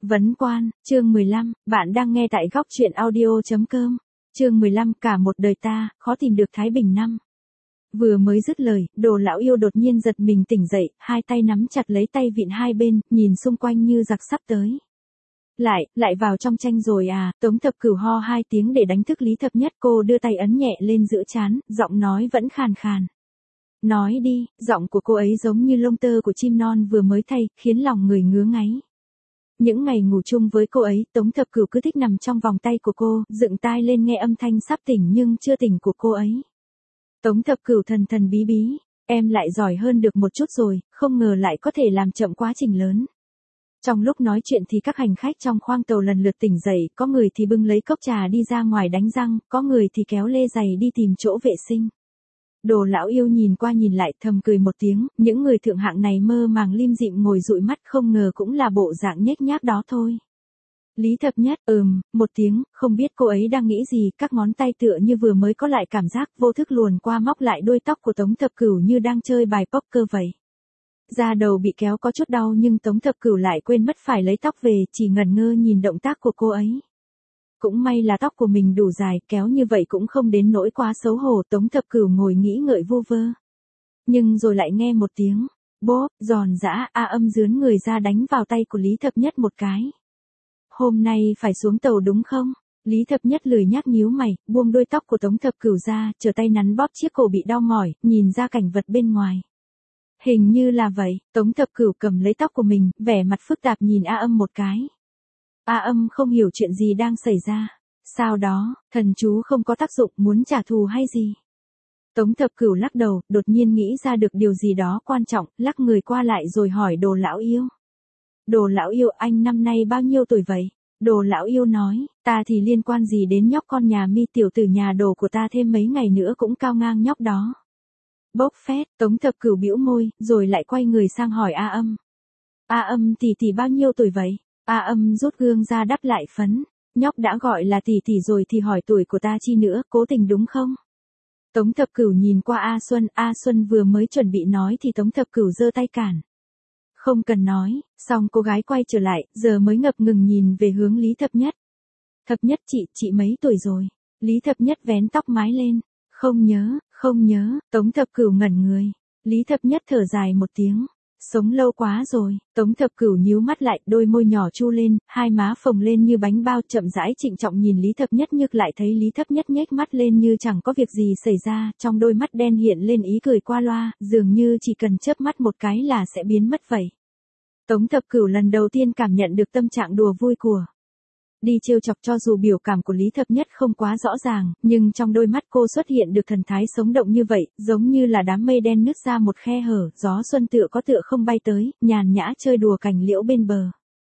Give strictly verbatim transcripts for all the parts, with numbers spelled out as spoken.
Vấn quan, chương mười lăm, bạn đang nghe tại góc truyện audio chấm com. Chương mười lăm, cả một đời ta, khó tìm được Thái Bình năm. Vừa mới dứt lời, Đồ lão yêu đột nhiên giật mình tỉnh dậy, hai tay nắm chặt lấy tay vịn hai bên, nhìn xung quanh như giặc sắp tới. Lại, lại vào trong tranh rồi à, Tống Thập Cửu ho hai tiếng để đánh thức Lý Thập Nhất, cô đưa tay ấn nhẹ lên giữa trán, giọng nói vẫn khàn khàn. Nói đi, giọng của cô ấy giống như lông tơ của chim non vừa mới thay, khiến lòng người ngứa ngáy. Những ngày ngủ chung với cô ấy, Tống Thập Cửu cứ thích nằm trong vòng tay của cô, dựng tai lên nghe âm thanh sắp tỉnh nhưng chưa tỉnh của cô ấy. Tống Thập Cửu thần thần bí bí, em lại giỏi hơn được một chút rồi, không ngờ lại có thể làm chậm quá trình lớn. Trong lúc nói chuyện thì các hành khách trong khoang tàu lần lượt tỉnh dậy, có người thì bưng lấy cốc trà đi ra ngoài đánh răng, có người thì kéo lê giày đi tìm chỗ vệ sinh. Đồ lão yêu nhìn qua nhìn lại thầm cười một tiếng, những người thượng hạng này mơ màng lim dịm ngồi dụi mắt không ngờ cũng là bộ dạng nhếch nhác đó thôi. Lý Thập Nhất, ừm, một tiếng, không biết cô ấy đang nghĩ gì, các ngón tay tựa như vừa mới có lại cảm giác vô thức luồn qua móc lại đuôi tóc của Tống Thập Cửu như đang chơi bài poker vậy. Da đầu bị kéo có chút đau nhưng Tống Thập Cửu lại quên mất phải lấy tóc về, chỉ ngẩn ngơ nhìn động tác của cô ấy. Cũng may là tóc của mình đủ dài, kéo như vậy cũng không đến nỗi quá xấu hổ. Tống Thập Cửu ngồi nghĩ ngợi vu vơ. Nhưng rồi lại nghe một tiếng, bốp, giòn giã, a âm dướn người ra đánh vào tay của Lý Thập Nhất một cái. Hôm nay phải xuống tàu đúng không? Lý Thập Nhất lười nhác nhíu mày, buông đuôi tóc của Tống Thập Cửu ra, trở tay nắn bóp chiếc cổ bị đau mỏi, nhìn ra cảnh vật bên ngoài. Hình như là vậy, Tống Thập Cửu cầm lấy tóc của mình, vẻ mặt phức tạp nhìn A âm một cái. A âm không hiểu chuyện gì đang xảy ra. Sao đó, thần chú không có tác dụng, muốn trả thù hay gì? Tống Thập Cửu lắc đầu, đột nhiên nghĩ ra được điều gì đó quan trọng, lắc người qua lại rồi hỏi Đồ lão yêu. Đồ lão yêu, anh năm nay bao nhiêu tuổi vậy? Đồ lão yêu nói, ta thì liên quan gì đến nhóc con nhà Mi, tiểu tử nhà Đồ của ta thêm mấy ngày nữa cũng cao ngang nhóc đó. Bốc phét, Tống Thập Cửu bĩu môi, rồi lại quay người sang hỏi A âm. A âm tỷ tỷ bao nhiêu tuổi vậy? A âm rút gương ra đắp lại phấn. Nhóc đã gọi là tỷ tỷ rồi thì hỏi tuổi của ta chi nữa, cố tình đúng không? Tống Thập Cửu nhìn qua A Xuân, A Xuân vừa mới chuẩn bị nói thì Tống Thập Cửu giơ tay cản. Không cần nói, xong cô gái quay trở lại, giờ mới ngập ngừng nhìn về hướng Lý Thập Nhất. Thập Nhất chị, chị mấy tuổi rồi? Lý Thập Nhất vén tóc mái lên. Không nhớ, không nhớ, Tống Thập Cửu ngẩn người. Lý Thập Nhất thở dài một tiếng. Sống lâu quá rồi, Tống Thập Cửu nhíu mắt lại, đôi môi nhỏ chu lên, hai má phồng lên như bánh bao, chậm rãi trịnh trọng nhìn Lý Thập Nhất, nhức lại thấy Lý Thập Nhất nhếch mắt lên như chẳng có việc gì xảy ra, trong đôi mắt đen hiện lên ý cười qua loa, dường như chỉ cần chớp mắt một cái là sẽ biến mất vậy. Tống Thập Cửu lần đầu tiên cảm nhận được tâm trạng đùa vui của đi trêu chọc, cho dù biểu cảm của Lý Thập Nhất không quá rõ ràng, nhưng trong đôi mắt cô xuất hiện được thần thái sống động như vậy, giống như là đám mây đen nứt ra một khe hở, gió xuân tựa có tựa không bay tới, nhàn nhã chơi đùa cành liễu bên bờ.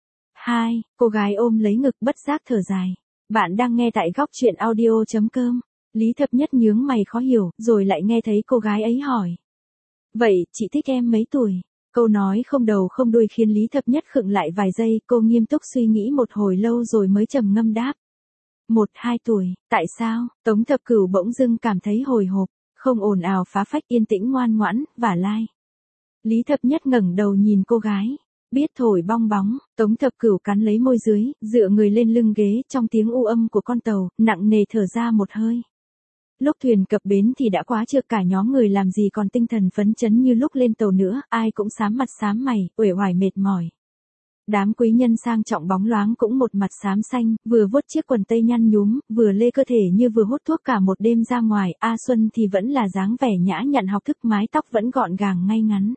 Hai, cô gái ôm lấy ngực bất giác thở dài. Bạn đang nghe tại góc truyện audio chấm com. Lý Thập Nhất nhướng mày khó hiểu, rồi lại nghe thấy cô gái ấy hỏi. Vậy, chị thích em mấy tuổi? Câu nói không đầu không đuôi khiến Lý Thập Nhất khựng lại vài giây, cô nghiêm túc suy nghĩ một hồi lâu rồi mới trầm ngâm đáp. Một, hai tuổi, tại sao? Tống Thập Cửu bỗng dưng cảm thấy hồi hộp, không ồn ào phá phách, yên tĩnh ngoan ngoãn, vả lai. Lý Thập Nhất ngẩng đầu nhìn cô gái, biết thổi bong bóng, Tống Thập Cửu cắn lấy môi dưới, dựa người lên lưng ghế, trong tiếng u âm của con tàu, nặng nề thở ra một hơi. Lúc thuyền cập bến thì đã quá trưa, cả nhóm người làm gì còn tinh thần phấn chấn như lúc lên tàu nữa, ai cũng xám mặt xám mày, uể oải mệt mỏi. Đám quý nhân sang trọng bóng loáng cũng một mặt xám xanh, vừa vuốt chiếc quần tây nhăn nhúm, vừa lê cơ thể như vừa hút thuốc cả một đêm ra ngoài. A Xuân thì vẫn là dáng vẻ nhã nhặn học thức, mái tóc vẫn gọn gàng ngay ngắn.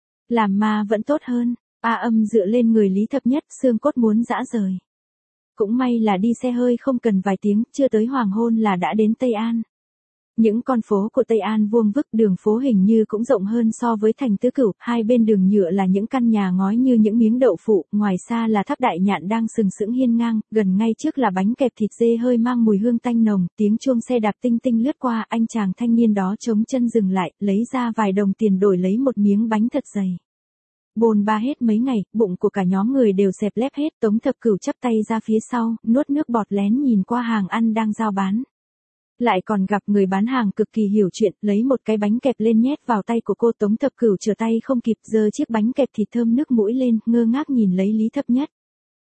Làm ma vẫn tốt hơn. A âm dựa lên người Lý Thập Nhất, xương cốt muốn giã rời. Cũng may là đi xe hơi không cần vài tiếng, chưa tới hoàng hôn là đã đến Tây An. Những con phố của Tây An vuông vức, đường phố hình như cũng rộng hơn so với thành Tứ Cửu, hai bên đường nhựa là những căn nhà ngói như những miếng đậu phụ, ngoài xa là tháp Đại Nhạn đang sừng sững hiên ngang, gần ngay trước là bánh kẹp thịt dê hơi mang mùi hương tanh nồng, tiếng chuông xe đạp tinh tinh lướt qua, anh chàng thanh niên đó chống chân dừng lại, lấy ra vài đồng tiền đổi lấy một miếng bánh thật dày. Bồn ba hết mấy ngày, bụng của cả nhóm người đều xẹp lép hết, Tống Thập Cửu chắp tay ra phía sau, nuốt nước bọt lén nhìn qua hàng ăn đang giao bán. Lại còn gặp người bán hàng cực kỳ hiểu chuyện, lấy một cái bánh kẹp lên nhét vào tay của cô. Tống Thập Cửu trở tay không kịp, giơ chiếc bánh kẹp thịt thơm nước mũi lên, ngơ ngác nhìn lấy Lý Thập Nhất.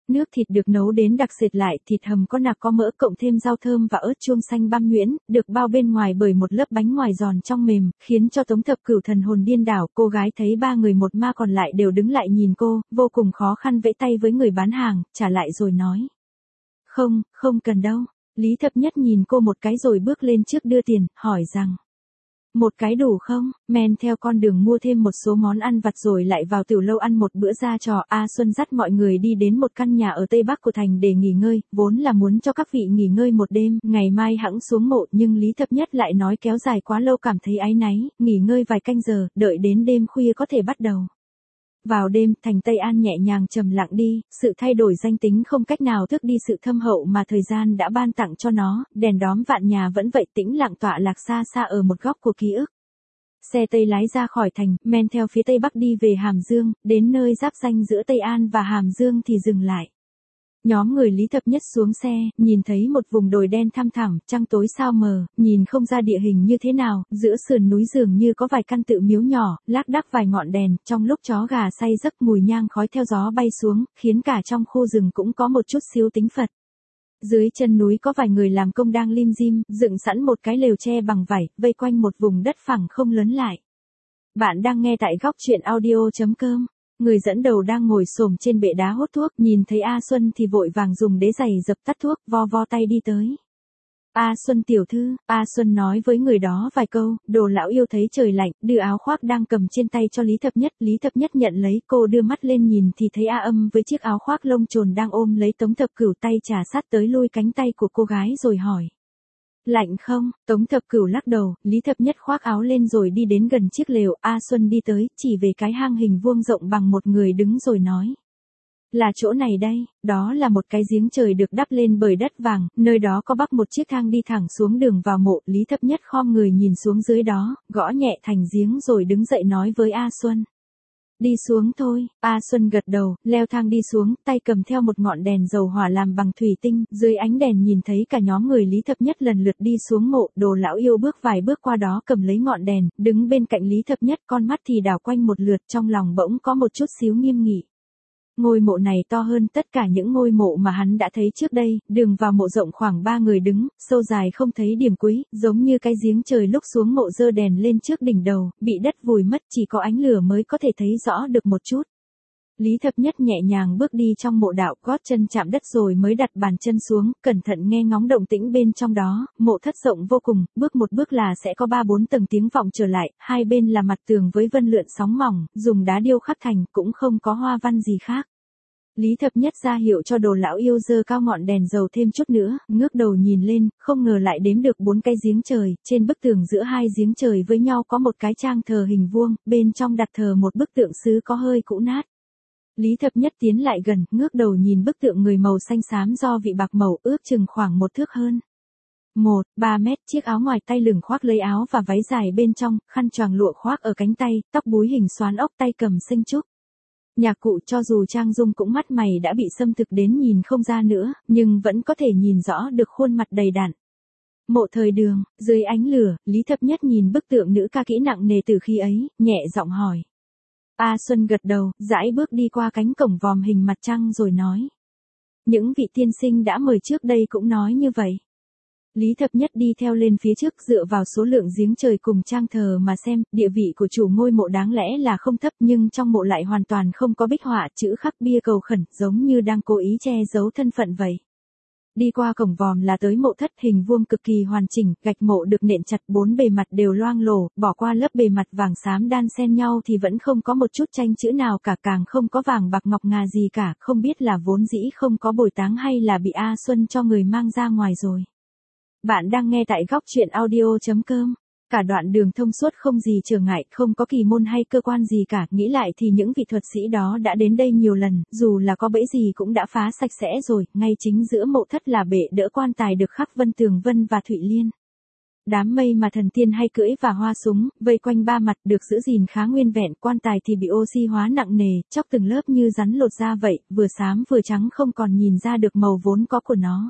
Nước thịt được nấu đến đặc sệt lại, thịt hầm có nạc có mỡ cộng thêm rau thơm và ớt chuông xanh băm nhuyễn, được bao bên ngoài bởi một lớp bánh ngoài giòn trong mềm, khiến cho Tống Thập Cửu thần hồn điên đảo. Cô gái thấy ba người một ma còn lại đều đứng lại nhìn cô, vô cùng khó khăn vẫy tay với người bán hàng, trả lại rồi nói. Không, không cần đâu. Lý Thập Nhất nhìn cô một cái rồi bước lên trước đưa tiền, hỏi rằng. Một cái đủ không? Men theo con đường mua thêm một số món ăn vặt rồi lại vào tiểu lâu ăn một bữa ra trò. A Xuân dắt mọi người đi đến một căn nhà ở tây bắc của thành để nghỉ ngơi, vốn là muốn cho các vị nghỉ ngơi một đêm, ngày mai hẵng xuống mộ, nhưng Lý Thập Nhất lại nói kéo dài quá lâu cảm thấy áy náy, nghỉ ngơi vài canh giờ, đợi đến đêm khuya có thể bắt đầu. Vào đêm, thành Tây An nhẹ nhàng trầm lặng đi, sự thay đổi danh tính không cách nào thức đi sự thâm hậu mà thời gian đã ban tặng cho nó, đèn đóm vạn nhà vẫn vậy tĩnh lặng tọa lạc xa xa ở một góc của ký ức. Xe Tây lái ra khỏi thành, men theo phía Tây Bắc đi về Hàm Dương, đến nơi giáp ranh giữa Tây An và Hàm Dương thì dừng lại. Nhóm người Lý Thập Nhất xuống xe, nhìn thấy một vùng đồi đen thăm thẳm, trăng tối sao mờ, nhìn không ra địa hình như thế nào, giữa sườn núi dường như có vài căn tự miếu nhỏ, lác đác vài ngọn đèn, trong lúc chó gà say giấc mùi nhang khói theo gió bay xuống, khiến cả trong khu rừng cũng có một chút xíu tính Phật. Dưới chân núi có vài người làm công đang lim dim, dựng sẵn một cái lều tre bằng vải, vây quanh một vùng đất phẳng không lấn lại. Bạn đang nghe tại góc truyện audio chấm com. Người dẫn đầu đang ngồi xổm trên bệ đá hút thuốc, nhìn thấy A Xuân thì vội vàng dùng đế giày dập tắt thuốc, vo vo tay đi tới. A Xuân tiểu thư, A Xuân nói với người đó vài câu, Đồ lão yêu thấy trời lạnh, đưa áo khoác đang cầm trên tay cho Lý Thập Nhất, Lý Thập Nhất nhận lấy, cô đưa mắt lên nhìn thì thấy A Âm với chiếc áo khoác lông trồn đang ôm lấy Tống Thập Cửu, tay trà sát tới lui cánh tay của cô gái rồi hỏi. Lạnh không? Tống Thập Cửu lắc đầu, Lý Thập Nhất khoác áo lên rồi đi đến gần chiếc lều, A Xuân đi tới, chỉ về cái hang hình vuông rộng bằng một người đứng rồi nói. Là chỗ này đây, đó là một cái giếng trời được đắp lên bởi đất vàng, nơi đó có bắc một chiếc thang đi thẳng xuống đường vào mộ, Lý Thập Nhất khom người nhìn xuống dưới đó, gõ nhẹ thành giếng rồi đứng dậy nói với A Xuân. Đi xuống thôi, A Xuân gật đầu, leo thang đi xuống, tay cầm theo một ngọn đèn dầu hỏa làm bằng thủy tinh, dưới ánh đèn nhìn thấy cả nhóm người Lý Thập Nhất lần lượt đi xuống mộ, Đồ lão yêu bước vài bước qua đó cầm lấy ngọn đèn, đứng bên cạnh Lý Thập Nhất, con mắt thì đảo quanh một lượt, trong lòng bỗng có một chút xíu nghiêm nghị. Ngôi mộ này to hơn tất cả những ngôi mộ mà hắn đã thấy trước đây, đường vào mộ rộng khoảng ba người đứng, sâu dài không thấy điểm cuối, giống như cái giếng trời lúc xuống mộ giơ đèn lên trước đỉnh đầu, bị đất vùi mất chỉ có ánh lửa mới có thể thấy rõ được một chút. Lý Thập Nhất nhẹ nhàng bước đi trong mộ đạo, gót chân chạm đất rồi mới đặt bàn chân xuống, cẩn thận nghe ngóng động tĩnh bên trong đó, mộ thất rộng vô cùng, bước một bước là sẽ có ba bốn tầng tiếng vọng trở lại, hai bên là mặt tường với vân lượn sóng mỏng, dùng đá điêu khắc thành, cũng không có hoa văn gì khác. Lý Thập Nhất ra hiệu cho Đồ lão yêu giơ cao ngọn đèn dầu thêm chút nữa, ngước đầu nhìn lên, không ngờ lại đếm được bốn cái giếng trời, trên bức tường giữa hai giếng trời với nhau có một cái trang thờ hình vuông, bên trong đặt thờ một bức tượng sứ có hơi cũ nát. Lý Thập Nhất tiến lại gần, ngước đầu nhìn bức tượng người màu xanh xám do vị bạc màu, ước chừng khoảng một thước hơn. Một, ba mét, chiếc áo ngoài tay lửng khoác lấy áo và váy dài bên trong, khăn choàng lụa khoác ở cánh tay, tóc búi hình xoán ốc, tay cầm xanh trúc. Nhạc cụ cho dù trang dung cũng mắt mày đã bị xâm thực đến nhìn không ra nữa, nhưng vẫn có thể nhìn rõ được khuôn mặt đầy đặn. Mộ thời Đường, dưới ánh lửa, Lý Thập Nhất nhìn bức tượng nữ ca kỹ nặng nề từ khi ấy, nhẹ giọng hỏi. A Xuân gật đầu, dãi bước đi qua cánh cổng vòm hình mặt trăng rồi nói. Những vị tiên sinh đã mời trước đây cũng nói như vậy. Lý Thập Nhất đi theo lên phía trước dựa vào số lượng giếng trời cùng trang thờ mà xem, địa vị của chủ ngôi mộ đáng lẽ là không thấp nhưng trong mộ lại hoàn toàn không có bích họa chữ khắc bia cầu khẩn, giống như đang cố ý che giấu thân phận vậy. Đi qua cổng vòm là tới mộ thất hình vuông cực kỳ hoàn chỉnh, gạch mộ được nện chặt bốn bề mặt đều loang lổ, bỏ qua lớp bề mặt vàng xám đan xen nhau thì vẫn không có một chút tranh chữ nào cả, càng không có vàng bạc ngọc ngà gì cả, không biết là vốn dĩ không có bồi táng hay là bị A Xuân cho người mang ra ngoài rồi. Bạn đang nghe tại góc truyện audio chấm com. Cả đoạn đường thông suốt không gì trở ngại, không có kỳ môn hay cơ quan gì cả, nghĩ lại thì những vị thuật sĩ đó đã đến đây nhiều lần, dù là có bẫy gì cũng đã phá sạch sẽ rồi, ngay chính giữa mộ thất là bệ đỡ quan tài được khắc Vân Tường Vân và Thụy Liên. Đám mây mà thần tiên hay cưỡi và hoa súng, vây quanh ba mặt được giữ gìn khá nguyên vẹn, quan tài thì bị oxy hóa nặng nề, chóc từng lớp như rắn lột da vậy, vừa xám vừa trắng không còn nhìn ra được màu vốn có của nó.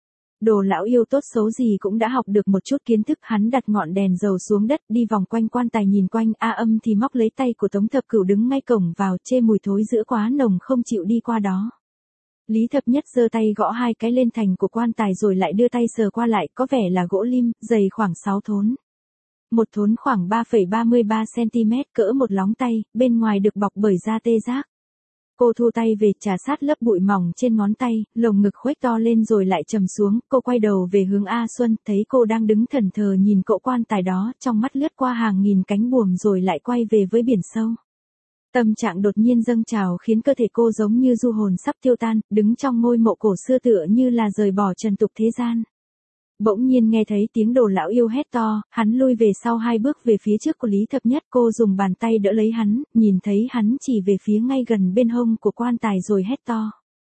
Đồ lão yêu tốt xấu gì cũng đã học được một chút kiến thức, hắn đặt ngọn đèn dầu xuống đất, đi vòng quanh quan tài nhìn quanh, A Âm thì móc lấy tay của Tống Thập Cửu đứng ngay cổng vào, chê mùi thối giữa quá nồng không chịu đi qua đó. Lý Thập Nhất giơ tay gõ hai cái lên thành của quan tài rồi lại đưa tay sờ qua lại, có vẻ là gỗ lim, dày khoảng sáu thốn. Một thốn khoảng ba phẩy ba mươi ba xăng-ti-mét, cỡ một lóng tay, bên ngoài được bọc bởi da tê giác. Cô thu tay về, trà sát lớp bụi mỏng trên ngón tay, lồng ngực khuếch to lên rồi lại trầm xuống, cô quay đầu về hướng A Xuân, thấy cô đang đứng thẫn thờ nhìn cỗ quan tài đó, trong mắt lướt qua hàng nghìn cánh buồm rồi lại quay về với biển sâu. Tâm trạng đột nhiên dâng trào khiến cơ thể cô giống như du hồn sắp tiêu tan, đứng trong ngôi mộ cổ xưa tựa như là rời bỏ trần tục thế gian. Bỗng nhiên nghe thấy tiếng Đồ lão yêu hét to, hắn lui về sau hai bước về phía trước của Lý Thập Nhất, cô dùng bàn tay đỡ lấy hắn, nhìn thấy hắn chỉ về phía ngay gần bên hông của quan tài rồi hét to.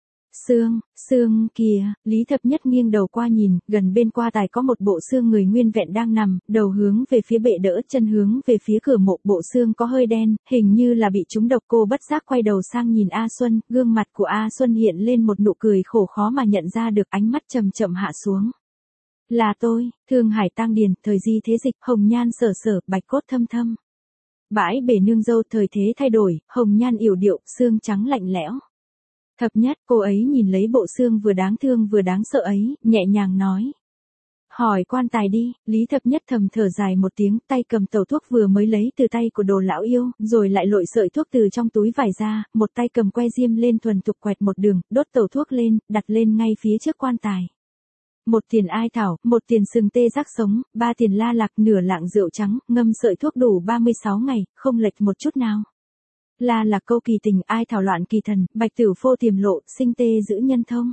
Xương, xương kìa, Lý Thập Nhất nghiêng đầu qua nhìn, gần bên quan tài có một bộ xương người nguyên vẹn đang nằm, đầu hướng về phía bệ đỡ, chân hướng về phía cửa mộ, bộ xương có hơi đen, hình như là bị trúng độc. Cô bất giác quay đầu sang nhìn A Xuân, gương mặt của A Xuân hiện lên một nụ cười khổ khó mà nhận ra được, ánh mắt chậm chậm hạ xuống. Là tôi, Thương Hải Tang Điền, thời di thế dịch, hồng nhan sở sở, bạch cốt thâm thâm. Bãi bể nương dâu, thời thế thay đổi, hồng nhan yểu điệu, xương trắng lạnh lẽo. Thập Nhất, cô ấy nhìn lấy bộ xương vừa đáng thương vừa đáng sợ ấy, nhẹ nhàng nói. Hỏi quan tài đi. Lý Thập Nhất thầm thở dài một tiếng, tay cầm tẩu thuốc vừa mới lấy từ tay của Đồ lão yêu, rồi lại lội sợi thuốc từ trong túi vải ra, một tay cầm que diêm lên thuần thục quẹt một đường, đốt tẩu thuốc lên, đặt lên ngay phía trước quan tài. Một tiền ai thảo, một tiền sừng tê giác sống, ba tiền la lạc, nửa lạng rượu trắng, ngâm sợi thuốc đủ ba mươi sáu ngày, không lệch một chút nào. La lạc câu kỳ tình, ai thảo loạn kỳ thần, bạch tử phô tiềm lộ, sinh tê giữ nhân thông.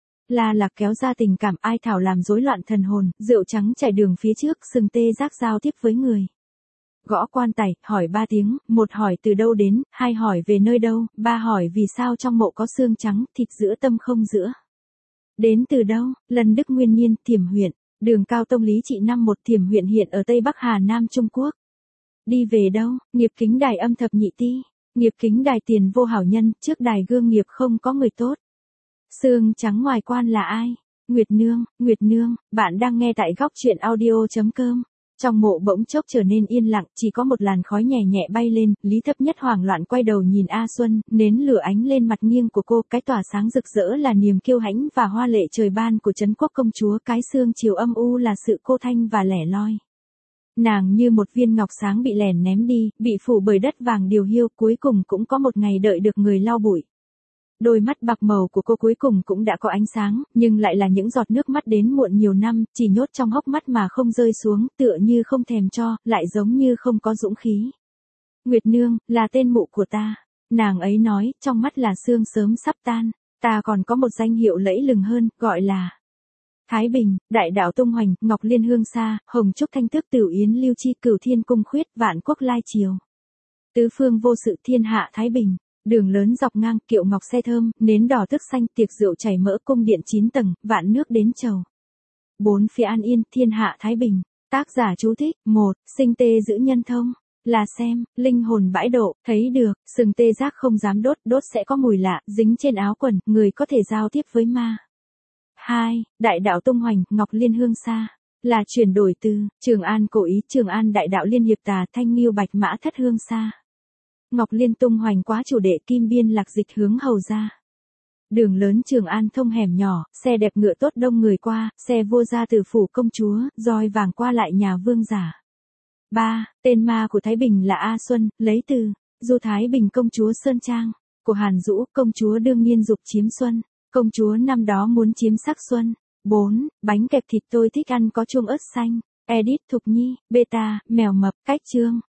La lạc kéo ra tình cảm, ai thảo làm rối loạn thần hồn, rượu trắng chảy đường phía trước, sừng tê giác giao tiếp với người. Gõ quan tài, hỏi ba tiếng, một hỏi từ đâu đến, hai hỏi về nơi đâu, ba hỏi vì sao trong mộ có xương trắng, thịt giữa tâm không giữa. Đến từ đâu? Lần Đức Nguyên Niên, Thiểm huyện, đường Cao Tông Lý Trị năm một, Thiểm huyện hiện ở Tây Bắc Hà Nam Trung Quốc. Đi về đâu? Nghiệp kính đài âm thập nhị ti. Nghiệp kính đài tiền vô hảo nhân, trước đài gương nghiệp không có người tốt. Xương trắng ngoài quan là ai? Nguyệt Nương, Nguyệt Nương, bạn đang nghe tại góc truyện audio chấm com. Trong mộ bỗng chốc trở nên yên lặng, chỉ có một làn khói nhẹ nhẹ bay lên, Lý Thập Nhất hoảng loạn quay đầu nhìn A Xuân, nến lửa ánh lên mặt nghiêng của cô, cái tỏa sáng rực rỡ là niềm kiêu hãnh và hoa lệ trời ban của trấn quốc công chúa, cái xương chiều âm u là sự cô thanh và lẻ loi. Nàng như một viên ngọc sáng bị lèn ném đi, bị phủ bởi đất vàng điều hiu, cuối cùng cũng có một ngày đợi được người lau bụi. Đôi mắt bạc màu của cô cuối cùng cũng đã có ánh sáng, nhưng lại là những giọt nước mắt đến muộn nhiều năm, chỉ nhốt trong hốc mắt mà không rơi xuống, tựa như không thèm cho, lại giống như không có dũng khí. Nguyệt Nương, là tên mụ của ta. Nàng ấy nói, trong mắt là sương sớm sắp tan. Ta còn có một danh hiệu lẫy lừng hơn, gọi là Thái Bình, Đại Đạo Tung Hoành, Ngọc Liên Hương Sa, Hồng Trúc Thanh Tước Tửu Yến Lưu Chi, Cửu Thiên Cung Khuyết, Vạn Quốc Lai Triều. Tứ phương vô sự, thiên hạ Thái Bình. Đường lớn dọc ngang, kiệu ngọc xe thơm, nến đỏ thức xanh, tiệc rượu chảy mỡ, cung điện chín tầng, vạn nước đến chầu. Bốn phía an yên, thiên hạ Thái Bình. Tác giả chú thích, một, sinh tê giữ nhân thông. Là xem, linh hồn bãi độ, thấy được, sừng tê giác không dám đốt, đốt sẽ có mùi lạ, dính trên áo quần, người có thể giao tiếp với ma. Hai, Đại Đạo Tung Hoành, Ngọc Liên Hương Sa. Là chuyển đổi từ, Trường An cổ ý, Trường An Đại Đạo Liên Hiệp Tà, Thanh Nghiêu Bạch Mã Thất Hương Sa. Ngọc Liên Tung Hoành quá chủ đệ, Kim Biên Lạc Dịch hướng hầu ra. Đường lớn Trường An thông hẻm nhỏ, xe đẹp ngựa tốt đông người qua, xe vua ra từ phủ công chúa, roi vàng qua lại nhà vương giả. Ba, tên ma của Thái Bình là A Xuân, lấy từ Du Thái Bình công chúa Sơn Trang, của Hàn Dũ, công chúa đương nhiên dục chiếm xuân, công chúa năm đó muốn chiếm sắc xuân. Bốn, bánh kẹp thịt tôi thích ăn có chuông ớt xanh. Edit Thục Nhi, Beta, Mèo Mập, Cách Chương.